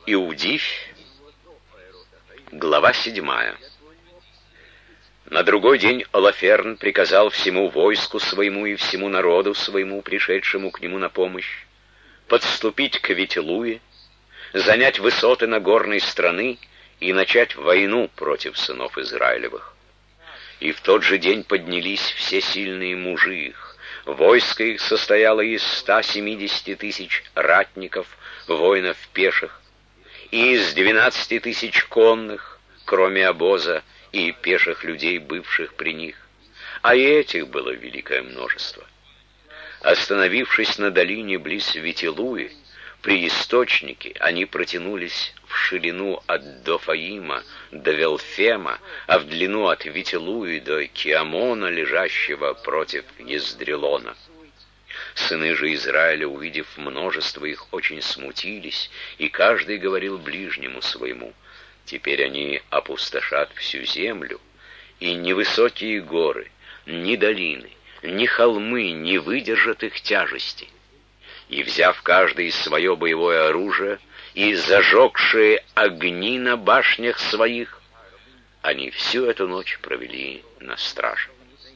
Иудифь, глава 7. На другой день Олаферн приказал всему войску своему и всему народу своему, пришедшему к нему на помощь, подступить к Вителуе, занять высоты Нагорной страны и начать войну против сынов Израилевых. И в тот же день поднялись все сильные мужи их. Войско их состояло из 170 тысяч ратников, воинов пеших, и из 12 тысяч конных, кроме обоза и пеших людей, бывших при них, а и этих было великое множество. Остановившись на долине близ Вителуи, при источнике они протянулись в ширину от Дофаима до Велфема, а в длину от Вителуи до Киамона, лежащего против Ездрелона. Сыны же Израиля, увидев множество их, очень смутились, и каждый говорил ближнему своему: теперь они опустошат всю землю, и ни высокие горы, ни долины, ни холмы не выдержат их тяжести. И, взяв каждый свое боевое оружие и зажегшие огни на башнях своих, они всю эту ночь провели на страже.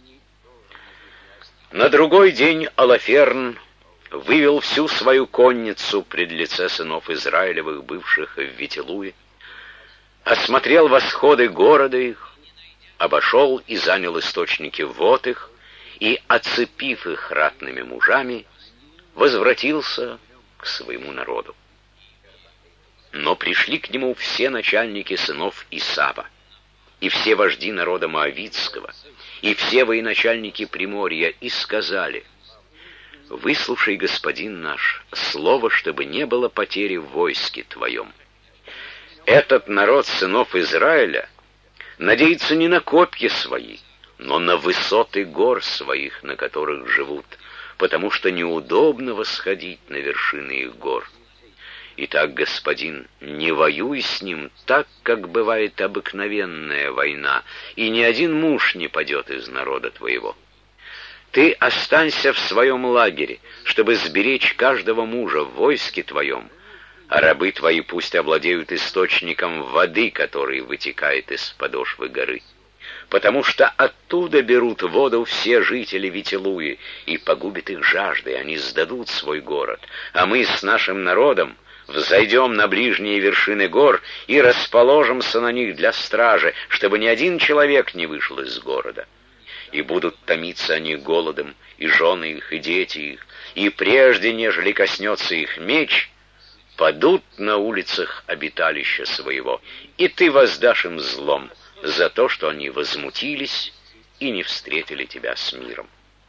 На другой день Олаферн вывел всю свою конницу пред лице сынов Израилевых, бывших в Вителуе, осмотрел восходы города их, обошел и занял источники вод их, и, оцепив их ратными мужами, возвратился к своему народу. Но пришли к нему все начальники сынов Исава, и все вожди народа Моавитского, и все военачальники Приморья, и сказали: «Выслушай, господин наш, слово, чтобы не было потери в войске твоем. Этот народ сынов Израиля надеется не на копья свои, но на высоты гор своих, на которых живут, потому что неудобно восходить на вершины их гор. Итак, господин, не воюй с ним так, как бывает обыкновенная война, и ни один муж не падет из народа твоего. Ты останься в своем лагере, чтобы сберечь каждого мужа в войске твоем, а рабы твои пусть овладеют источником воды, который вытекает из подошвы горы. Потому что оттуда берут воду все жители Вителуи, и погубит их жажда, и они сдадут свой город, а мы с нашим народом взойдем на ближние вершины гор и расположимся на них для стражи, чтобы ни один человек не вышел из города. И будут томиться они голодом, и жены их, и дети их, и прежде, нежели коснется их меч, падут на улицах обиталища своего, и ты воздашь им злом за то, что они возмутились и не встретили тебя с миром».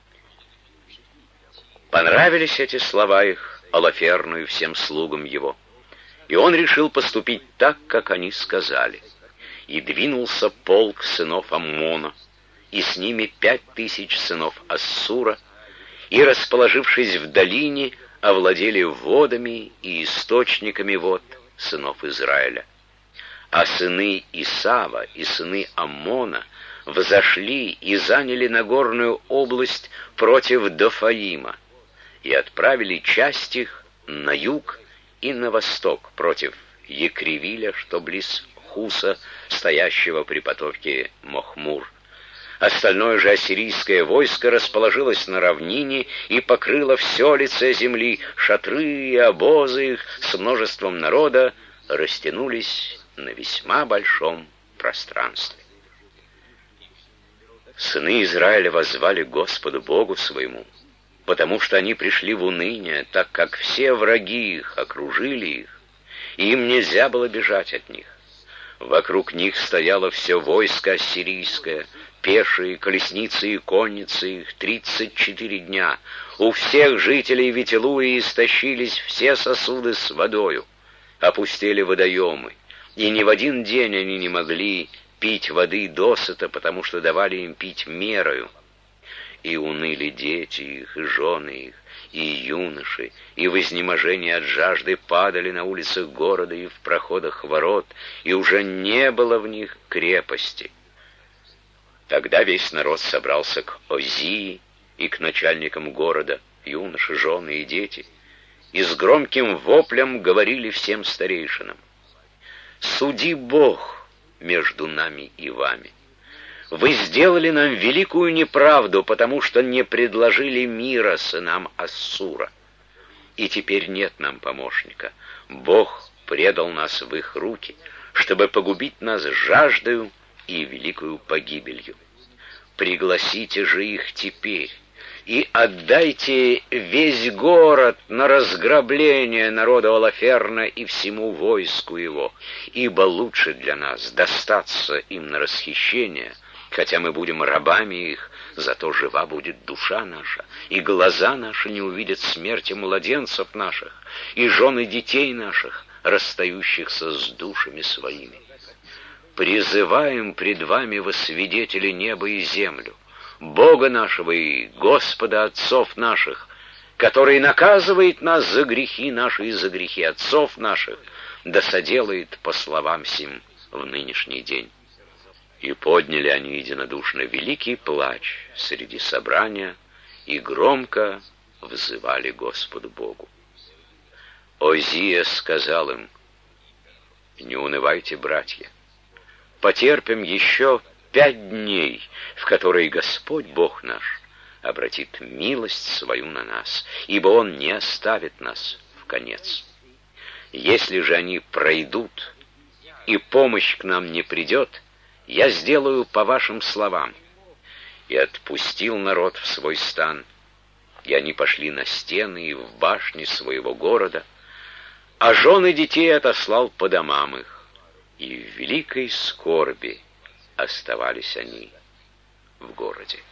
Понравились эти слова их Олаферну и всем слугам его, и он решил поступить так, как они сказали. И двинулся полк сынов Аммона, и с ними 5000 сынов Ассура, и, расположившись в долине, овладели водами и источниками вод сынов Израиля. А сыны Исава и сыны Аммона взошли и заняли Нагорную область против Дофаима, и отправили часть их на юг и на восток против Екривиля, что близ Хуса, стоящего при потоке Мохмур. Остальное же ассирийское войско расположилось на равнине и покрыло все лице земли. Шатры и обозы их с множеством народа растянулись на весьма большом пространстве. Сыны Израиля воззвали к Господу Богу своему, потому что они пришли в уныние, так как все враги их окружили их, и им нельзя было бежать от них. Вокруг них стояло все войско ассирийское, пешие, колесницы и конницы их 34 дня. У всех жителей Вителуи истощились все сосуды с водою, опустели водоемы, и ни в один день они не могли пить воды досыта, потому что давали им пить мерою. И уныли дети их, и жены их, и юноши, и в изнеможении от жажды падали на улицах города и в проходах ворот, и уже не было в них крепости. Тогда весь народ собрался к Озии и к начальникам города, юноши, жены и дети, и с громким воплем говорили всем старейшинам: суди Бог между нами и вами. Вы сделали нам великую неправду, потому что не предложили мира сынам Ассура. И теперь нет нам помощника. Бог предал нас в их руки, чтобы погубить нас жаждою и великою погибелью. Пригласите же их теперь и отдайте весь город на разграбление народа Олаферна и всему войску его, ибо лучше для нас достаться им на расхищение, хотя мы будем рабами их, зато жива будет душа наша, и глаза наши не увидят смерти младенцев наших, и жены детей наших, расстающихся с душами своими. Призываем пред вами во свидетели небо и землю, Бога нашего и Господа отцов наших, который наказывает нас за грехи наши и за грехи отцов наших, да соделает по словам сим в нынешний день. И подняли они единодушно великий плач среди собрания и громко взывали Господу Богу. Озия сказал им: «Не унывайте, братья, потерпим еще 5 дней, в которые Господь Бог наш обратит милость свою на нас, ибо Он не оставит нас вконец. Если же они пройдут, и помощь к нам не придет, я сделаю по вашим словам». И отпустил народ в свой стан, и они пошли на стены и в башни своего города, а жены детей отослал по домам их, и в великой скорби оставались они в городе.